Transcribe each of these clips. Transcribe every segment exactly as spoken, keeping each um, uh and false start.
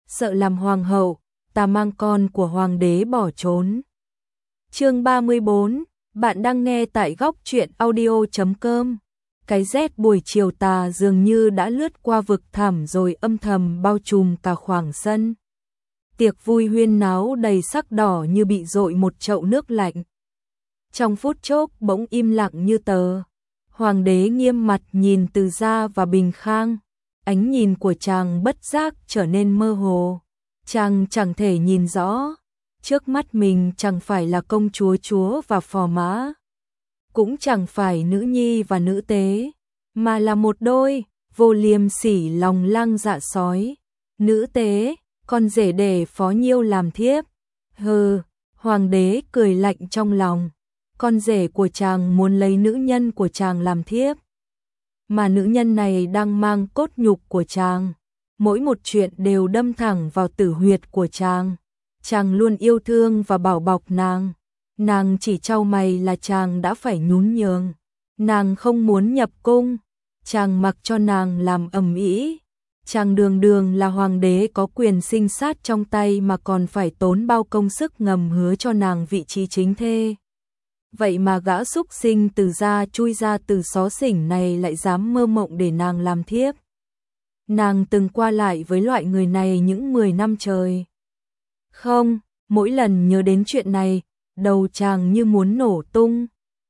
sợ làm hoàng hậu, ta mang con của hoàng đế bỏ trốn. Chương ba mươi bốn, bạn đang nghe tại góc truyện audio chấm com. Cái rét buổi chiều tà dường như đã lướt qua vực thẳm rồi âm thầm bao trùm cả khoảng sân. Tiệc vui huyên náo đầy sắc đỏ như bị dội một chậu nước lạnh. Trong phút chốc bỗng im lặng như tờ. Hoàng đế nghiêm mặt nhìn Từ Gia và Bình Khang. Ánh nhìn của chàng bất giác trở nên mơ hồ. Chàng chẳng thể nhìn rõ. Trước mắt mình chẳng phải là công chúa chúa và phò mã. Cũng chẳng phải nữ nhi và nữ tế. Mà là một đôi, vô liêm sỉ lòng lang dạ sói. Nữ tế, con rể để Phó Nhiêu làm thiếp. Hừ, hoàng đế cười lạnh trong lòng. Con rể của chàng muốn lấy nữ nhân của chàng làm thiếp. Mà nữ nhân này đang mang cốt nhục của chàng. Mỗi một chuyện đều đâm thẳng vào tử huyệt của chàng. Chàng luôn yêu thương và bảo bọc nàng. Nàng chỉ trao mày là chàng đã phải nhún nhường. Nàng không muốn nhập cung. Chàng mặc cho nàng làm ầm ĩ. Chàng đường đường là hoàng đế có quyền sinh sát trong tay mà còn phải tốn bao công sức ngầm hứa cho nàng vị trí chính thê. Vậy mà gã súc sinh Từ Gia chui ra từ xó xỉnh này lại dám mơ mộng để nàng làm thiếp. Nàng từng qua lại với loại người này những mười năm trời. Không, mỗi lần nhớ đến chuyện này, đầu chàng như muốn nổ tung.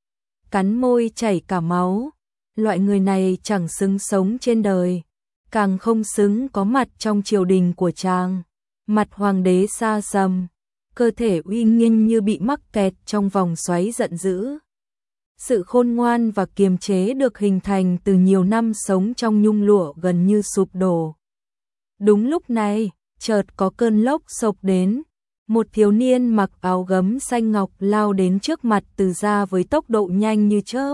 Cắn môi chảy cả máu. Loại người này chẳng xứng sống trên đời. Càng không xứng có mặt trong triều đình của chàng. Mặt hoàng đế xa sầm. Cơ thể uy nghiêm như bị mắc kẹt trong vòng xoáy giận dữ. Sự khôn ngoan và kiềm chế được hình thành từ nhiều năm sống trong nhung lụa gần như sụp đổ. Đúng lúc này, chợt có cơn lốc xộc đến. Một thiếu niên mặc áo gấm xanh ngọc lao đến trước mặt Từ Gia với tốc độ nhanh như chớp.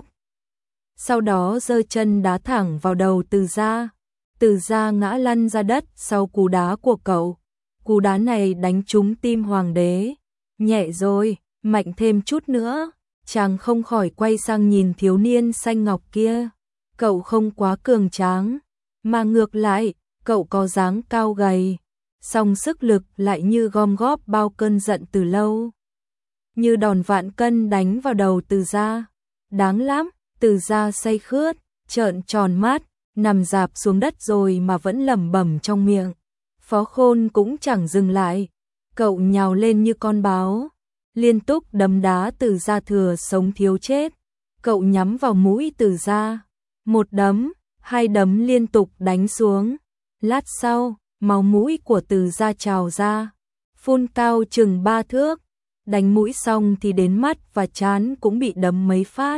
Sau đó giơ chân đá thẳng vào đầu Từ Gia. Từ Gia ngã lăn ra đất sau cú đá của cậu. Cú đá này đánh trúng tim hoàng đế. Nhẹ rồi, mạnh thêm chút nữa. Chàng không khỏi quay sang nhìn thiếu niên xanh ngọc kia. Cậu không quá cường tráng, mà ngược lại, cậu có dáng cao gầy. Song sức lực lại như gom góp bao cơn giận từ lâu. Như đòn vạn cân đánh vào đầu Từ Gia. Đáng lắm, Từ Gia say khướt, trợn tròn mắt, nằm rạp xuống đất rồi mà vẫn lẩm bẩm trong miệng. Phó Khôn cũng chẳng dừng lại. Cậu nhào lên như con báo. Liên tục đấm đá Từ Gia thừa sống thiếu chết. Cậu nhắm vào mũi Từ Gia. Một đấm, hai đấm liên tục đánh xuống. Lát sau, máu mũi của Từ Gia trào ra. Phun cao chừng ba thước. Đánh mũi xong thì đến mắt và trán cũng bị đấm mấy phát.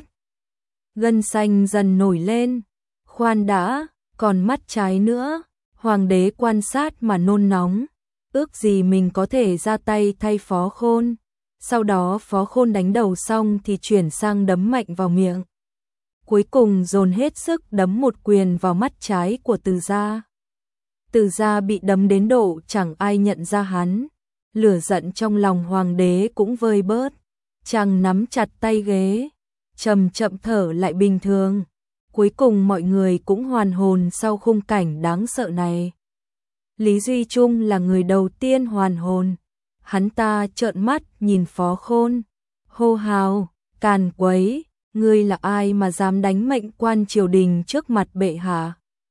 Gân xanh dần nổi lên. Khoan đã, còn mắt trái nữa. Hoàng đế quan sát mà nôn nóng. Ước gì mình có thể ra tay thay Phó Khôn. Sau đó Phó Khôn đánh đầu xong thì chuyển sang đấm mạnh vào miệng. Cuối cùng dồn hết sức đấm một quyền vào mắt trái của Từ Gia. Từ Gia bị đấm đến độ chẳng ai nhận ra hắn. Lửa giận trong lòng hoàng đế cũng vơi bớt. Chàng nắm chặt tay ghế, chậm chậm thở lại bình thường. Cuối cùng mọi người cũng hoàn hồn sau khung cảnh đáng sợ này. Lý Duy Trung là người đầu tiên hoàn hồn. Hắn ta trợn mắt nhìn Phó Khôn, hô hào, càn quấy, ngươi là ai mà dám đánh mệnh quan triều đình trước mặt bệ hạ.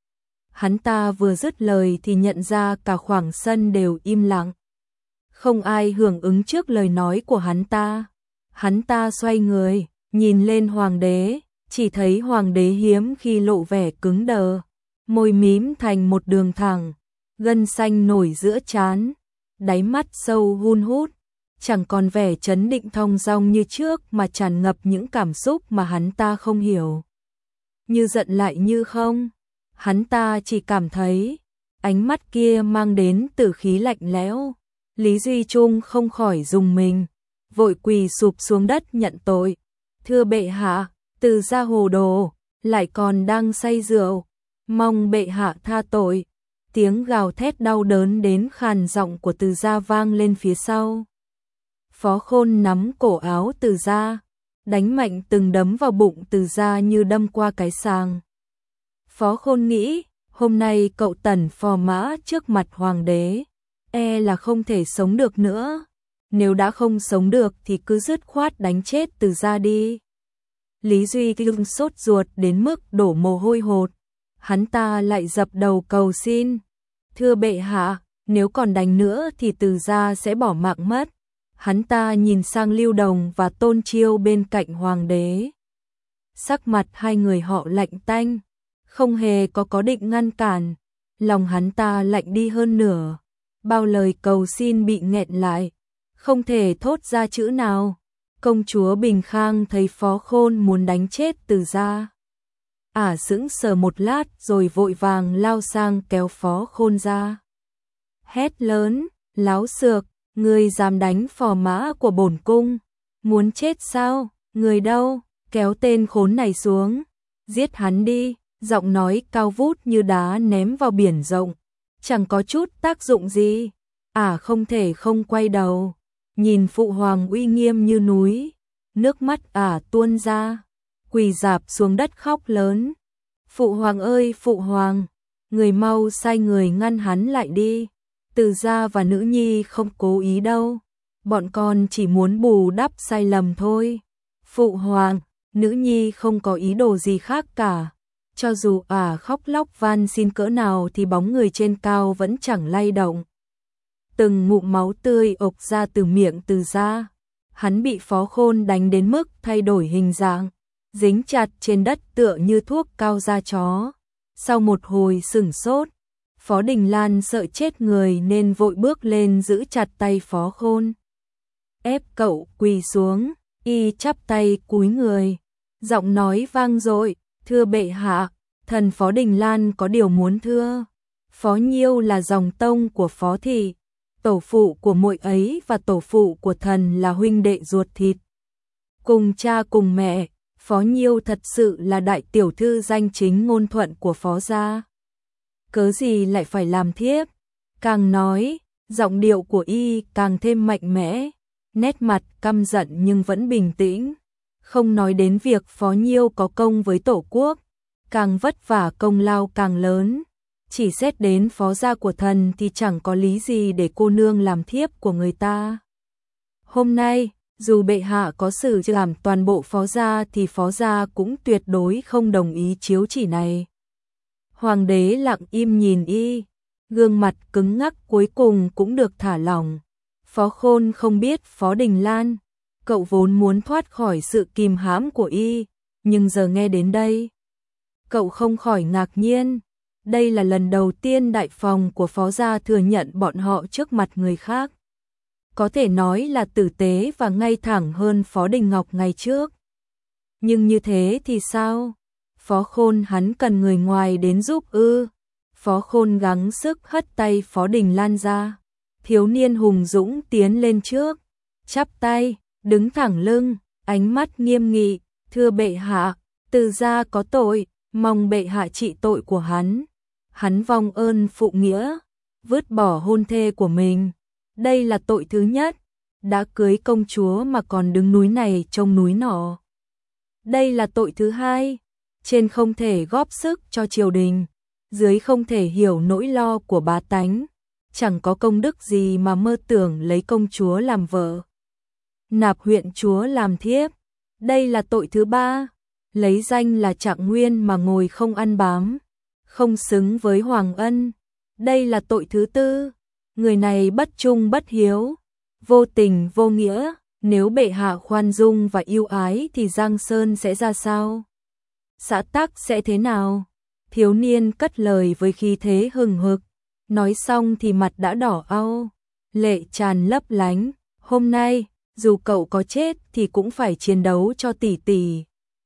Hắn ta vừa dứt lời thì nhận ra cả khoảng sân đều im lặng. Không ai hưởng ứng trước lời nói của hắn ta. Hắn ta xoay người, nhìn lên hoàng đế, chỉ thấy hoàng đế hiếm khi lộ vẻ cứng đờ, môi mím thành một đường thẳng, gân xanh nổi giữa trán, đáy mắt sâu hun hút, chẳng còn vẻ trấn định thong dong như trước mà tràn ngập những cảm xúc mà hắn ta không hiểu. Như giận lại như không, hắn ta chỉ cảm thấy ánh mắt kia mang đến tử khí lạnh lẽo. Lý Duy Trung không khỏi rùng mình, vội quỳ sụp xuống đất nhận tội. Thưa bệ hạ, Từ Gia hồ đồ, lại còn đang say rượu, mong bệ hạ tha tội. Tiếng gào thét đau đớn đến khàn giọng của Từ Gia vang lên phía sau. Phó Khôn nắm cổ áo Từ Gia, đánh mạnh từng đấm vào bụng Từ Gia như đâm qua cái sàng. Phó Khôn nghĩ, hôm nay cậu tẩn phò mã trước mặt hoàng đế, e là không thể sống được nữa. Nếu đã không sống được thì cứ dứt khoát đánh chết Từ Gia đi. Lý Duy Kinh sốt ruột đến mức đổ mồ hôi hột. Hắn ta lại dập đầu cầu xin. Thưa bệ hạ, nếu còn đánh nữa thì Từ Gia sẽ bỏ mạng mất. Hắn ta nhìn sang Lưu Đồng và Tôn Chiêu bên cạnh hoàng đế. Sắc mặt hai người họ lạnh tanh, không hề có có định ngăn cản. Lòng hắn ta lạnh đi hơn nửa. Bao lời cầu xin bị nghẹn lại, không thể thốt ra chữ nào. Công chúa Bình Khang thấy Phó Khôn muốn đánh chết Từ Gia. Ả à, sững sờ một lát rồi vội vàng lao sang kéo Phó Khôn ra. Hét lớn, láo xược, ngươi dám đánh phò mã của bổn cung, muốn chết sao, người đâu, kéo tên khốn này xuống, giết hắn đi. Giọng nói cao vút như đá ném vào biển rộng, chẳng có chút tác dụng gì. Ả à, không thể không quay đầu, nhìn phụ hoàng uy nghiêm như núi, nước mắt Ả à, tuôn ra, quỳ rạp xuống đất khóc lớn. Phụ hoàng ơi phụ hoàng, người mau sai người ngăn hắn lại đi. Từ Gia và nữ nhi không cố ý đâu, bọn con chỉ muốn bù đắp sai lầm thôi. Phụ hoàng, nữ nhi không có ý đồ gì khác cả. Cho dù Ả à, khóc lóc van xin cỡ nào thì bóng người trên cao vẫn chẳng lay động. Từng ngụm máu tươi ộc ra từ miệng Từ Gia. Hắn bị Phó Khôn đánh đến mức thay đổi hình dạng, dính chặt trên đất tựa như thuốc cao da chó. Sau một hồi sửng sốt, Phó Đình Lan sợ chết người nên vội bước lên giữ chặt tay Phó Khôn. Ép cậu quỳ xuống, y chắp tay cúi người, giọng nói vang dội, thưa bệ hạ, thần Phó Đình Lan có điều muốn thưa. Phó Nhiêu là dòng tông của Phó thị, tổ phụ của muội ấy và tổ phụ của thần là huynh đệ ruột thịt. Cùng cha cùng mẹ, Phó Nhiêu thật sự là đại tiểu thư danh chính ngôn thuận của Phó gia. Cớ gì lại phải làm thiếp? Càng nói, giọng điệu của y càng thêm mạnh mẽ, nét mặt căm giận nhưng vẫn bình tĩnh. Không nói đến việc Phó Nhiêu có công với tổ quốc, càng vất vả công lao càng lớn. Chỉ xét đến phó gia của thần thì chẳng có lý gì để cô nương làm thiếp của người ta. Hôm nay, dù bệ hạ có xử giảm toàn bộ phó gia thì phó gia cũng tuyệt đối không đồng ý chiếu chỉ này. Hoàng đế lặng im nhìn y, gương mặt cứng ngắc cuối cùng cũng được thả lỏng. Phó Khôn không biết Phó Đình Lan, cậu vốn muốn thoát khỏi sự kìm hãm của y, nhưng giờ nghe đến đây, cậu không khỏi ngạc nhiên. Đây là lần đầu tiên đại phòng của Phó gia thừa nhận bọn họ trước mặt người khác. Có thể nói là tử tế và ngay thẳng hơn Phó Đình Ngọc ngày trước. Nhưng như thế thì sao? Phó Khôn hắn cần người ngoài đến giúp ư? Phó Khôn gắng sức hất tay Phó Đình Lan ra. Thiếu niên hùng dũng tiến lên trước, chắp tay, đứng thẳng lưng, ánh mắt nghiêm nghị, thưa bệ hạ, Từ gia có tội, mong bệ hạ trị tội của hắn. Hắn vong ơn phụ nghĩa, vứt bỏ hôn thê của mình. Đây là tội thứ nhất, đã cưới công chúa mà còn đứng núi này trông núi nọ. Đây là tội thứ hai, trên không thể góp sức cho triều đình, dưới không thể hiểu nỗi lo của bá tánh, chẳng có công đức gì mà mơ tưởng lấy công chúa làm vợ, nạp huyện chúa làm thiếp. Đây là tội thứ ba, lấy danh là Trạng Nguyên mà ngồi không ăn bám, không xứng với Hoàng Ân. Đây là tội thứ tư, người này bất trung bất hiếu, vô tình vô nghĩa. Nếu bệ hạ khoan dung và yêu ái thì Giang Sơn sẽ ra sao? Xã tắc sẽ thế nào? Thiếu niên cất lời với khí thế hừng hực, nói xong thì mặt đã đỏ au, lệ tràn lấp lánh. Hôm nay, dù cậu có chết thì cũng phải chiến đấu cho tỷ tỷ.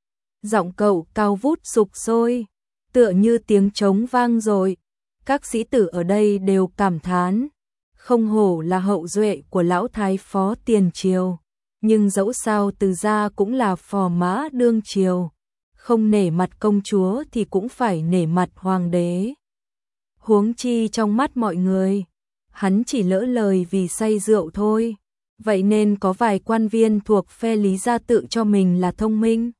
Giọng cậu cao vút sục sôi, tựa như tiếng trống vang dội. Các sĩ tử ở đây đều cảm thán, không hổ là hậu duệ của lão thái phó tiền triều, nhưng dẫu sao Từ gia cũng là phò mã đương triều, không nể mặt công chúa thì cũng phải nể mặt hoàng đế. Huống chi trong mắt mọi người, hắn chỉ lỡ lời vì say rượu thôi, vậy nên có vài quan viên thuộc phe Lý gia tự cho mình là thông minh,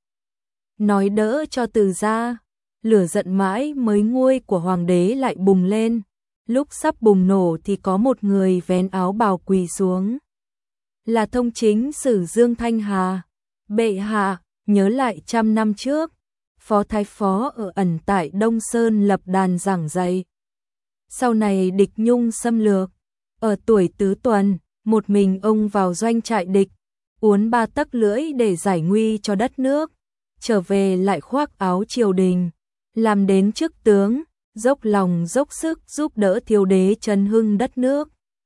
nói đỡ cho Từ gia. Lửa giận mãi mới nguôi của hoàng đế lại bùng lên, Lúc sắp bùng nổ thì có một người vén áo bào quỳ xuống. Là thông chính sử Dương Thanh Hà. Bệ hạ, nhớ lại trăm năm trước, Phó Thái Phó ở ẩn tại Đông Sơn lập đàn giảng dạy. Sau này địch Nhung xâm lược, ở tuổi tứ tuần, một mình ông vào doanh trại địch, uốn ba tấc lưỡi để giải nguy cho đất nước, trở về lại khoác áo triều đình, làm đến chức tướng, dốc lòng dốc sức giúp đỡ thiếu đế trấn hưng đất nước.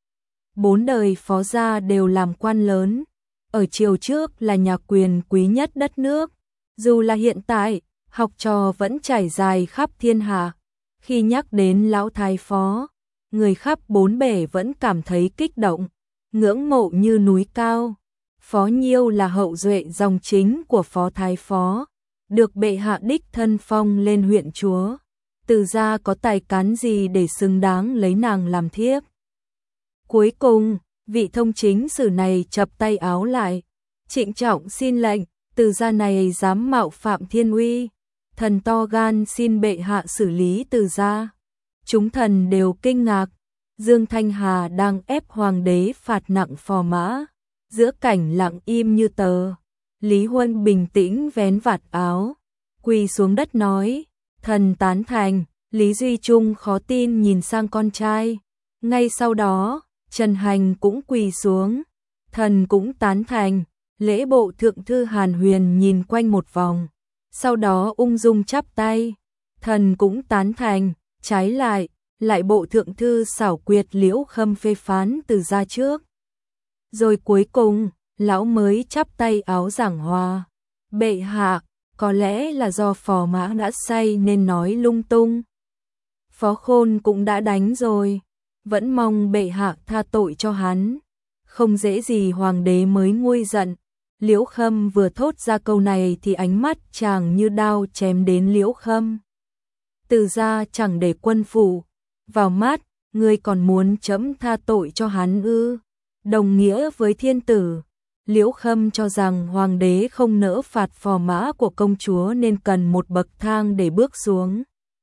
Bốn đời phó gia đều làm quan lớn, ở triều trước là nhà quyền quý nhất đất nước, dù là hiện tại, học trò vẫn trải dài khắp thiên hạ. Khi nhắc đến lão thái phó, người khắp bốn bể vẫn cảm thấy kích động, ngưỡng mộ như núi cao. Phó Nhiêu là hậu duệ dòng chính của Phó Thái Phó, được bệ hạ đích thân phong lên huyện chúa. Từ gia có tài cán gì để xứng đáng lấy nàng làm thiếp. Cuối cùng, vị thông chính sử này chập tay áo lại, trịnh trọng xin lệnh, từ gia này dám mạo phạm thiên uy, thần to gan xin bệ hạ xử lý từ gia. Chúng thần đều kinh ngạc, Dương Thanh Hà đang ép hoàng đế phạt nặng phò mã, giữa cảnh lặng im như tờ. Lý Huân bình tĩnh vén vạt áo, quỳ xuống đất nói, thần tán thành. Lý Duy Trung khó tin nhìn sang con trai, ngay sau đó, Trần Hành cũng quỳ xuống, thần cũng tán thành. Lễ bộ thượng thư Hàn Huyền nhìn quanh một vòng, sau đó ung dung chắp tay, thần cũng tán thành. Trái lại, lại bộ thượng thư xảo quyệt Liễu Khâm phê phán từ gia trước. Rồi cuối cùng, lão mới chắp tay áo giảng hòa, bệ hạ, có lẽ là do phò mã đã say nên nói lung tung. Phó Khôn cũng đã đánh rồi, vẫn mong bệ hạ tha tội cho hắn. Không dễ gì hoàng đế mới nguôi giận. Liễu Khâm vừa thốt ra câu này thì ánh mắt chàng như đao chém đến Liễu Khâm. Từ gia chẳng để quân phủ vào mắt, ngươi còn muốn chấm tha tội cho hắn ư? Đồng nghĩa với thiên tử. Liễu Khâm cho rằng hoàng đế không nỡ phạt phò mã của công chúa nên cần một bậc thang để bước xuống.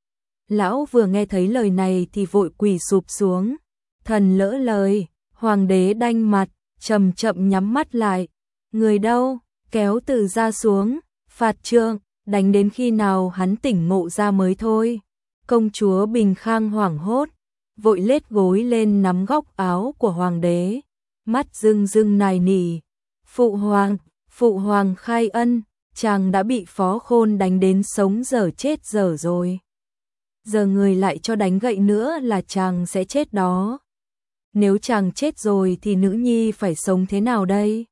Lão vừa nghe thấy lời này thì vội quỳ sụp xuống. Thần lỡ lời. Hoàng đế đanh mặt, chậm chậm nhắm mắt lại. Người đâu? Kéo từ gia xuống, phạt trượng, đánh đến khi nào hắn tỉnh ngộ ra mới thôi. Công chúa Bình Khang hoảng hốt, vội lết gối lên nắm góc áo của hoàng đế, mắt rưng rưng nài nỉ. Phụ hoàng, phụ hoàng khai ân, chàng đã bị Phó Khôn đánh đến sống dở chết dở rồi. Giờ người lại cho đánh gậy nữa là chàng sẽ chết đó. Nếu chàng chết rồi thì nữ nhi phải sống thế nào đây?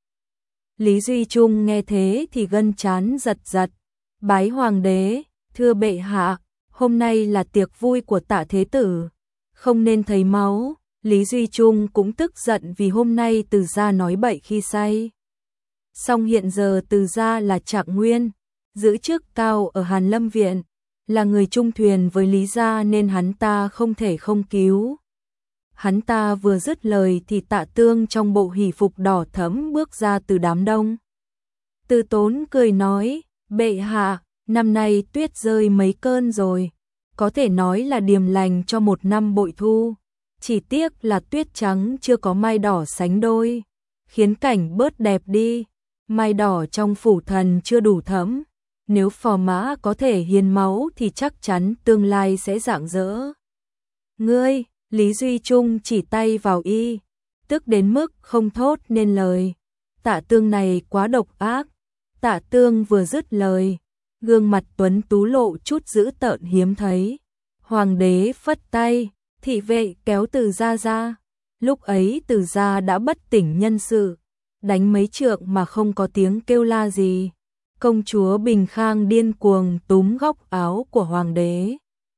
Lý Duy Trung nghe thế thì gân trán giật giật. Bái hoàng đế, thưa bệ hạ, hôm nay là tiệc vui của Tạ Thế Tử, không nên thấy máu. Lý Duy Trung cũng tức giận vì hôm nay Từ gia nói bậy khi say. Song hiện giờ Từ gia là Trạng Nguyên, giữ chức cao ở Hàn Lâm Viện, là người chung thuyền với Lý gia nên hắn ta không thể không cứu. Hắn ta vừa dứt lời thì Tạ Tương trong bộ hỷ phục đỏ thẫm bước ra từ đám đông. Từ Tốn cười nói, bệ hạ, năm nay tuyết rơi mấy cơn rồi, có thể nói là điềm lành cho một năm bội thu. Chỉ tiếc là tuyết trắng chưa có mai đỏ sánh đôi, khiến cảnh bớt đẹp đi. Mai đỏ trong phủ thần chưa đủ thẫm, nếu phò mã có thể hiến máu thì chắc chắn tương lai sẽ rạng rỡ. Ngươi, Lý Duy Trung chỉ tay vào y, tức đến mức không thốt nên lời. Tạ Tương này quá độc ác. Tạ Tương vừa dứt lời, gương mặt tuấn tú lộ chút dữ tợn hiếm thấy. Hoàng đế phất tay, thị vệ kéo Từ gia ra. Lúc ấy Từ gia đã bất tỉnh nhân sự, đánh mấy trượng mà không có tiếng kêu la gì. Công chúa Bình Khang điên cuồng túm góc áo của hoàng đế.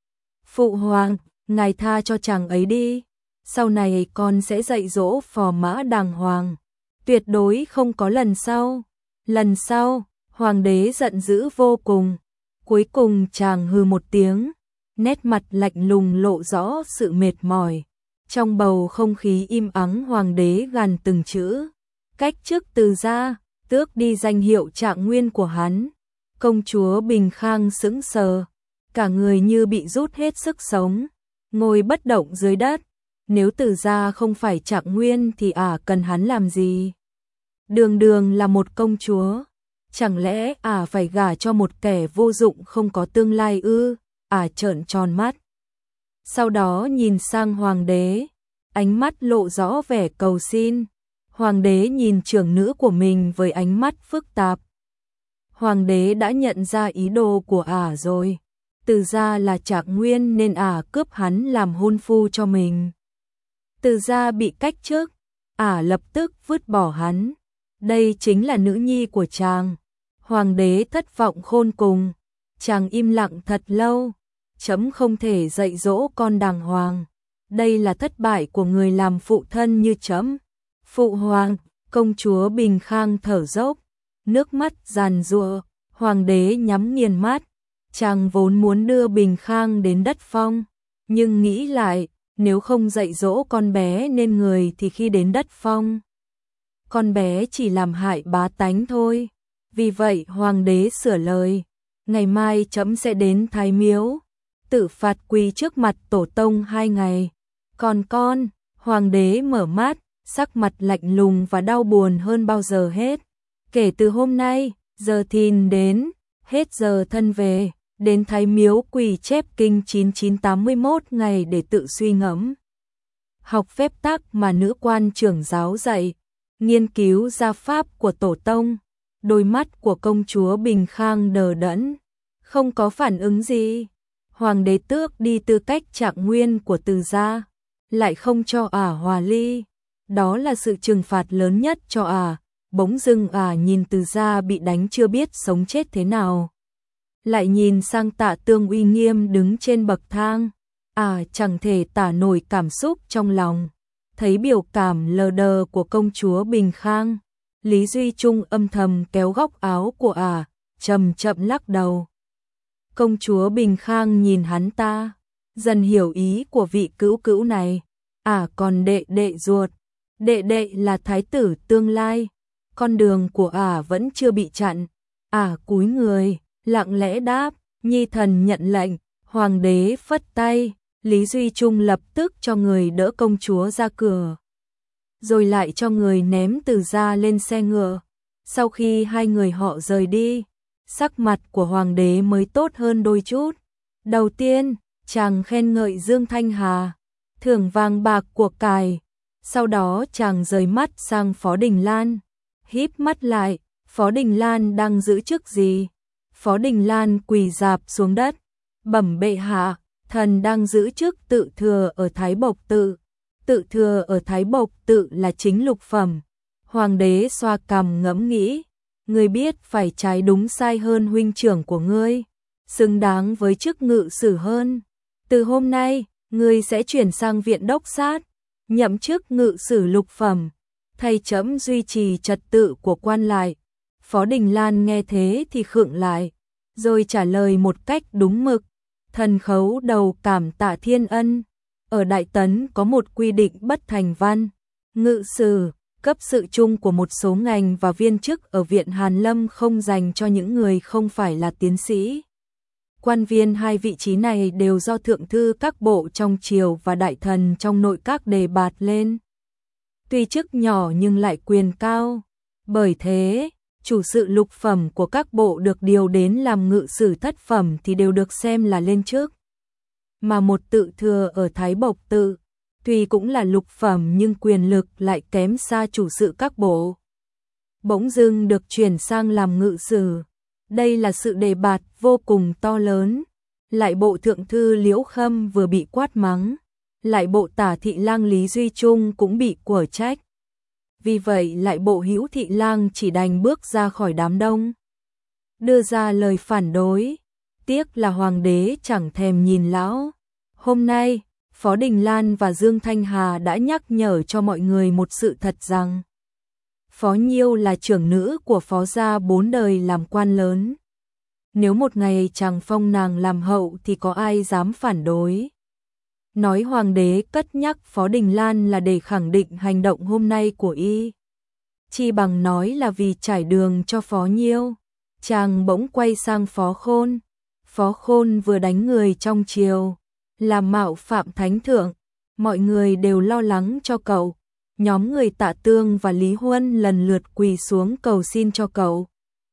Phụ hoàng, ngài tha cho chàng ấy đi, sau này con sẽ dạy dỗ phò mã đàng hoàng, tuyệt đối không có lần sau. Lần sau, hoàng đế giận dữ vô cùng. Cuối cùng chàng hừ một tiếng, nét mặt lạnh lùng lộ rõ sự mệt mỏi. Trong bầu không khí im ắng hoàng đế gằn từng chữ, cách chức Từ gia, tước đi danh hiệu Trạng Nguyên của hắn. Công chúa Bình Khang sững sờ, cả người như bị rút hết sức sống. ngồi bất động dưới đất. Nếu Từ gia không phải Trạng Nguyên thì ả cần hắn làm gì? Đường đường là một công chúa, chẳng lẽ ả phải gả cho một kẻ vô dụng không có tương lai ư? Ả trợn tròn mắt. Sau đó nhìn sang hoàng đế, ánh mắt lộ rõ vẻ cầu xin. Hoàng đế nhìn trưởng nữ của mình với ánh mắt phức tạp. Hoàng đế đã nhận ra ý đồ của ả rồi. Từ gia là Trạng Nguyên nên ả cướp hắn làm hôn phu cho mình. Từ gia bị cách chức, ả lập tức vứt bỏ hắn. Đây chính là nữ nhi của chàng. Hoàng đế thất vọng khôn cùng. Chàng im lặng thật lâu. Chấm không thể dạy dỗ con đàng hoàng. Đây là thất bại của người làm phụ thân như chấm. Phụ hoàng, công chúa Bình Khang thở dốc, nước mắt giàn giụa. Hoàng đế nhắm nghiền mắt. Chàng vốn muốn đưa Bình Khang đến đất phong, nhưng nghĩ lại, nếu không dạy dỗ con bé nên người thì khi đến đất phong, con bé chỉ làm hại bá tánh thôi. Vì vậy hoàng đế sửa lời, ngày mai chấm sẽ đến Thái Miếu, tự phạt quỳ trước mặt tổ tông hai ngày. Còn con, hoàng đế mở mắt, sắc mặt lạnh lùng và đau buồn hơn bao giờ hết. Kể từ hôm nay, giờ thìn đến, hết giờ thân về, đến Thái Miếu quỳ chép kinh chín chín tám mươi mốt ngày để tự suy ngẫm. Học phép tắc mà nữ quan trưởng giáo dạy, nghiên cứu gia pháp của tổ tông. Đôi mắt của công chúa Bình Khang đờ đẫn, không có phản ứng gì. Hoàng đế tước đi tư cách Trạng Nguyên của Từ gia, lại không cho ả hòa ly. Đó là sự trừng phạt lớn nhất cho ả. Bỗng dưng ả nhìn Từ gia bị đánh chưa biết sống chết thế nào. Lại nhìn sang Tạ Tương uy nghiêm đứng trên bậc thang. Ả chẳng thể tả nổi cảm xúc trong lòng. Thấy biểu cảm lờ đờ của công chúa Bình Khang, Lý Duy Trung âm thầm kéo góc áo của ả, chậm chậm lắc đầu. Công chúa Bình Khang nhìn hắn ta, dần hiểu ý của vị cữu cữu này. Ả còn đệ đệ ruột, đệ đệ là thái tử tương lai, con đường của ả vẫn chưa bị chặn. Ả cúi người, lặng lẽ đáp, nhi thần nhận lệnh. Hoàng đế phất tay, Lý Duy Trung lập tức cho người đỡ công chúa ra cửa, rồi lại cho người ném Từ gia lên xe ngựa. Sau khi hai người họ rời đi, sắc mặt của hoàng đế mới tốt hơn đôi chút. Đầu tiên, chàng khen ngợi Dương Thanh Hà, thưởng vàng bạc của cải. Sau đó chàng rời mắt sang Phó Đình Lan, híp mắt lại. Phó Đình Lan đang giữ chức gì? Phó Đình Lan quỳ rạp xuống đất, bẩm bệ hạ, thần đang giữ chức tự thừa ở Thái Bộc Tự. Tự thừa ở Thái Bộc Tự là chính lục phẩm. Hoàng đế xoa cằm ngẫm nghĩ, ngươi biết phải trái đúng sai hơn huynh trưởng của ngươi, xứng đáng với chức ngự sử hơn. Từ hôm nay, ngươi sẽ chuyển sang viện đốc sát, nhậm chức ngự sử lục phẩm, thay chấm duy trì trật tự của quan lại. Phó Đình Lan nghe thế thì khựng lại, rồi trả lời một cách đúng mực, thần khấu đầu cảm tạ thiên ân. Ở Đại Tấn có một quy định bất thành văn, ngự sử, cấp sự chung của một số ngành và viên chức ở Viện Hàn Lâm không dành cho những người không phải là tiến sĩ. Quan viên hai vị trí này đều do thượng thư các bộ trong triều và đại thần trong nội các đề bạt lên. Tuy chức nhỏ nhưng lại quyền cao. Bởi thế, chủ sự lục phẩm của các bộ được điều đến làm ngự sử thất phẩm thì đều được xem là lên chức. Mà một tự thừa ở Thái Bộc Tự, tuy cũng là lục phẩm nhưng quyền lực lại kém xa chủ sự các bộ. Bỗng dưng được chuyển sang làm ngự sử. Đây là sự đề bạt vô cùng to lớn. Lại bộ thượng thư Liễu Khâm vừa bị quát mắng, lại bộ tả thị lang Lý Duy Trung cũng bị quở trách. Vì vậy lại bộ Hữu thị lang chỉ đành bước ra khỏi đám đông, đưa ra lời phản đối. Tiếc là hoàng đế chẳng thèm nhìn lão. Hôm nay, Phó Đình Lan và Dương Thanh Hà đã nhắc nhở cho mọi người một sự thật rằng Phó Nhiêu là trưởng nữ của Phó gia bốn đời làm quan lớn. Nếu một ngày chàng phong nàng làm hậu thì có ai dám phản đối. Nói hoàng đế cất nhắc Phó Đình Lan là để khẳng định hành động hôm nay của y, chi bằng nói là vì trải đường cho Phó Nhiêu. Chàng bỗng quay sang Phó Khôn. Phó Khôn vừa đánh người trong triều, là mạo phạm thánh thượng, mọi người đều lo lắng cho cậu. Nhóm người Tạ Tương và Lý Huân lần lượt quỳ xuống cầu xin cho cậu.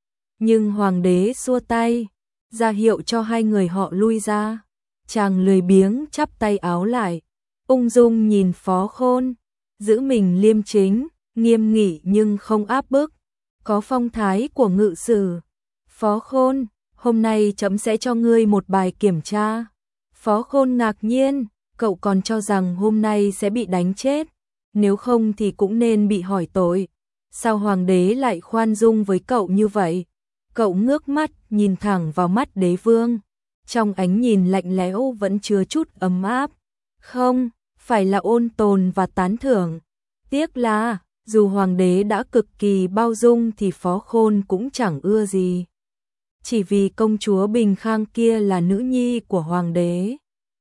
Nhưng hoàng đế xua tay, ra hiệu cho hai người họ lui ra. Chàng lười biếng chắp tay áo lại, ung dung nhìn Phó Khôn, giữ mình liêm chính, nghiêm nghị nhưng không áp bức, có phong thái của ngự sử. Phó Khôn, hôm nay trẫm sẽ cho ngươi một bài kiểm tra. Phó Khôn ngạc nhiên, cậu còn cho rằng hôm nay sẽ bị đánh chết, nếu không thì cũng nên bị hỏi tội. Sao hoàng đế lại khoan dung với cậu như vậy? Cậu ngước mắt nhìn thẳng vào mắt đế vương, trong ánh nhìn lạnh lẽo vẫn chứa chút ấm áp. Không, phải là ôn tồn và tán thưởng. Tiếc là, dù hoàng đế đã cực kỳ bao dung thì Phó Khôn cũng chẳng ưa gì. Chỉ vì công chúa Bình Khang kia là nữ nhi của hoàng đế.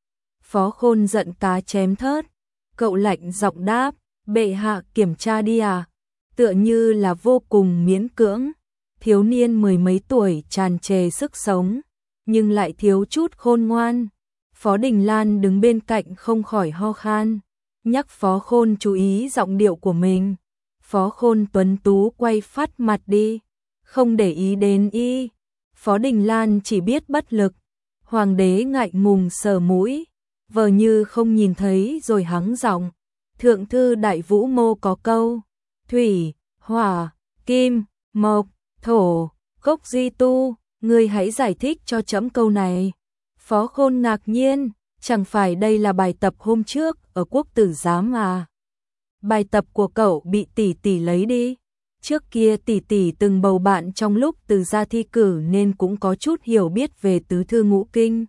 Phó Khôn giận cá chém thớt, cậu lạnh giọng đáp, bệ hạ kiểm tra đi à? Tựa như là vô cùng miễn cưỡng. Thiếu niên mười mấy tuổi tràn trề sức sống, nhưng lại thiếu chút khôn ngoan. Phó Đình Lan đứng bên cạnh không khỏi ho khan, nhắc Phó Khôn chú ý giọng điệu của mình. Phó Khôn tuấn tú quay phát mặt đi, không để ý đến y. Phó Đình Lan chỉ biết bất lực. Hoàng đế ngại ngùng sờ mũi, vờ như không nhìn thấy rồi hắng giọng. Thượng thư Đại Vũ Mô có câu, thủy, hỏa, kim, mộc, thổ, gốc duy tu, ngươi hãy giải thích cho trẫm câu này. Phó Khôn ngạc nhiên, chẳng phải đây là bài tập hôm trước ở Quốc Tử Giám à? Bài tập của cậu bị tỷ tỷ lấy đi. Trước kia tỷ tỷ từng bầu bạn trong lúc Từ gia thi cử nên cũng có chút hiểu biết về tứ thư ngũ kinh.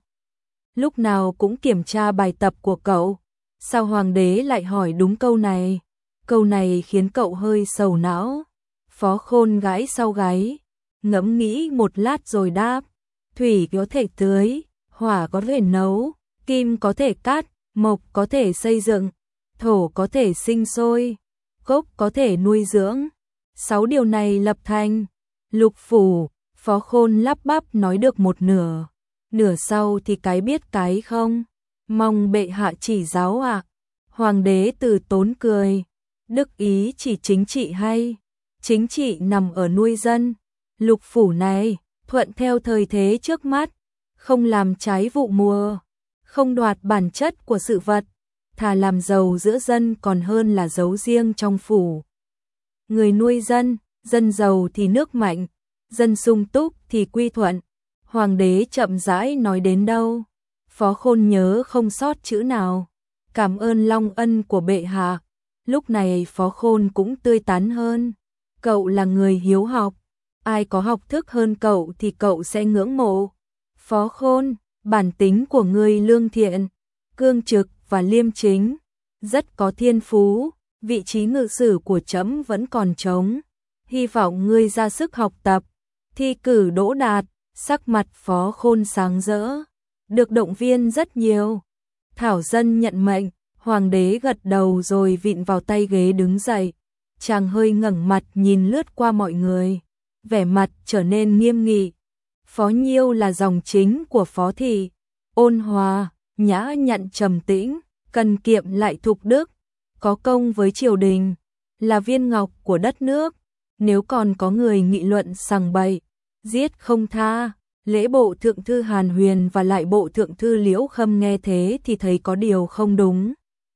Lúc nào cũng kiểm tra bài tập của cậu. Sao hoàng đế lại hỏi đúng câu này? Câu này khiến cậu hơi sầu não. Phó Khôn gãi sau gáy, ngẫm nghĩ một lát rồi đáp, thủy có thể tưới, hỏa có thể nấu, kim có thể cắt, mộc có thể xây dựng, thổ có thể sinh sôi, gốc có thể nuôi dưỡng. Sáu điều này lập thành lục phủ. Phó Khôn lắp bắp nói được một nửa, nửa sau thì cái biết cái không. Mong bệ hạ chỉ giáo ạ. À. Hoàng đế từ tốn cười, đức ý chỉ chính trị hay? Chính trị nằm ở nuôi dân. Lục phủ này, thuận theo thời thế trước mắt, không làm trái vụ mùa, không đoạt bản chất của sự vật, thà làm giàu giữa dân còn hơn là giấu riêng trong phủ. Người nuôi dân, dân giàu thì nước mạnh, dân sung túc thì quy thuận. Hoàng đế chậm rãi nói đến đâu, Phó Khôn nhớ không sót chữ nào. Cảm ơn long ân của bệ hạ. Lúc này Phó Khôn cũng tươi tắn hơn. Cậu là người hiếu học, ai có học thức hơn cậu thì cậu sẽ ngưỡng mộ. Phó Khôn, bản tính của ngươi lương thiện, cương trực và liêm chính, rất có thiên phú. Vị trí ngự sử của trẫm vẫn còn trống, hy vọng ngươi ra sức học tập, thi cử đỗ đạt. Sắc mặt Phó Khôn sáng rỡ, được động viên rất nhiều. Thảo dân nhận mệnh. Hoàng đế gật đầu rồi vịn vào tay ghế đứng dậy. Chàng hơi ngẩng mặt nhìn lướt qua mọi người, vẻ mặt trở nên nghiêm nghị. Phó Nhiêu là dòng chính của Phó thị, ôn hòa, nhã nhặn trầm tĩnh, cần kiệm lại thục đức, có công với triều đình, là viên ngọc của đất nước. Nếu còn có người nghị luận sằng bậy, giết không tha. Lễ bộ thượng thư Hàn Huyền và lại bộ thượng thư Liễu Khâm nghe thế thì thấy có điều không đúng.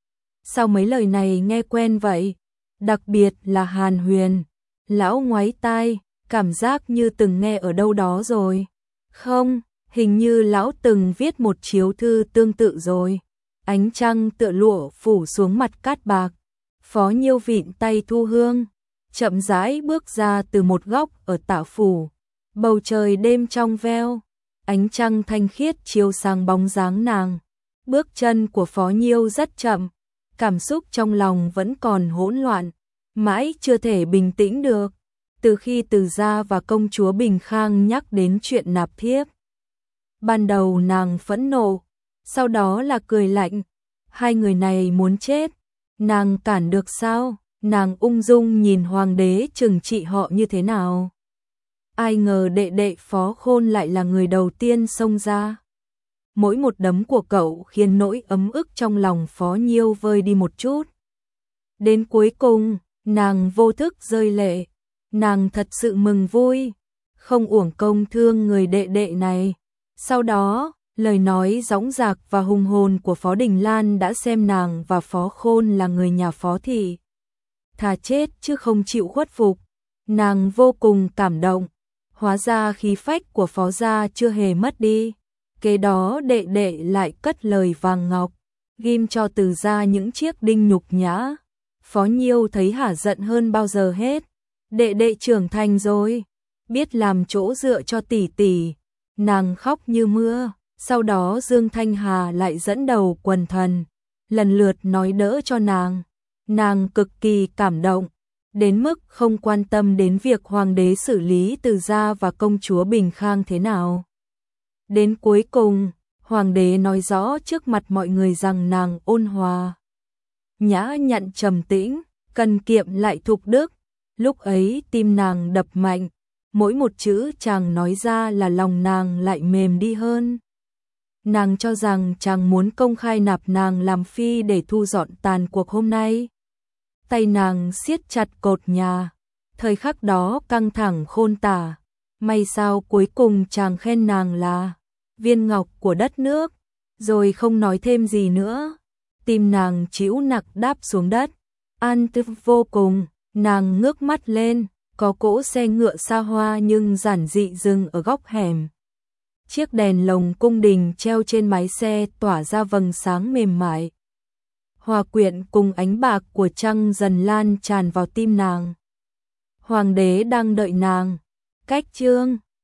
Sao mấy lời này nghe quen vậy? Đặc biệt là Hàn Huyền. Lão ngoáy tai, cảm giác như từng nghe ở đâu đó rồi. Không, hình như lão từng viết một chiếu thư tương tự rồi. Ánh trăng tựa lụa phủ xuống mặt cát bạc. Phó Nhiêu vịn tay thu hương, chậm rãi bước ra từ một góc ở Tạ phủ. Bầu trời đêm trong veo, ánh trăng thanh khiết chiếu sang bóng dáng nàng. Bước chân của Phó Nhiêu rất chậm, cảm xúc trong lòng vẫn còn hỗn loạn, mãi chưa thể bình tĩnh được. Từ khi Từ gia và công chúa Bình Khang nhắc đến chuyện nạp thiếp, ban đầu nàng phẫn nộ, sau đó là cười lạnh. Hai người này muốn chết, nàng cản được sao? Nàng ung dung nhìn hoàng đế trừng trị họ như thế nào. Ai ngờ đệ đệ Phó Khôn lại là người đầu tiên xông ra. mỗi một đấm của cậu khiến nỗi ấm ức trong lòng Phó Nhiêu vơi đi một chút. Đến cuối cùng, nàng vô thức rơi lệ, nàng thật sự mừng vui, không uổng công thương người đệ đệ này. Sau đó, lời nói dõng dạc và hùng hồn của Phó Đình Lan đã xem nàng và Phó Khôn là người nhà Phó Thị. Thà chết chứ không chịu khuất phục. Nàng vô cùng cảm động, hóa ra khí phách của Phó gia chưa hề mất đi. Kế đó đệ đệ lại cất lời vàng ngọc, ghim cho Từ gia những chiếc đinh nhục nhã. Phó Nhiêu thấy hả giận hơn bao giờ hết. Đệ đệ trưởng thành rồi, biết làm chỗ dựa cho tỷ tỷ. Nàng khóc như mưa. Sau đó Dương Thanh Hà lại dẫn đầu quần thần, lần lượt nói đỡ cho nàng. Nàng cực kỳ cảm động, đến mức không quan tâm đến việc hoàng đế xử lý Từ gia và công chúa Bình Khang thế nào. Đến cuối cùng, hoàng đế nói rõ trước mặt mọi người rằng nàng ôn hòa, nhã nhặn trầm tĩnh, cần kiệm lại thục đức. Lúc ấy tim nàng đập mạnh, mỗi một chữ chàng nói ra là lòng nàng lại mềm đi hơn. Nàng cho rằng chàng muốn công khai nạp nàng làm phi để thu dọn tàn cuộc hôm nay. Tay nàng siết chặt cột nhà, thời khắc đó căng thẳng khôn tả. May sao cuối cùng chàng khen nàng là viên ngọc của đất nước, rồi không nói thêm gì nữa. Tim nàng chịu nặng đáp xuống đất, an tư vô cùng. Nàng ngước mắt lên, có cỗ xe ngựa xa hoa nhưng giản dị dừng ở góc hẻm. Chiếc đèn lồng cung đình treo trên mái xe tỏa ra vầng sáng mềm mại, hòa quyện cùng ánh bạc của trăng dần lan tràn vào tim nàng. Hoàng đế đang đợi nàng. Cách chương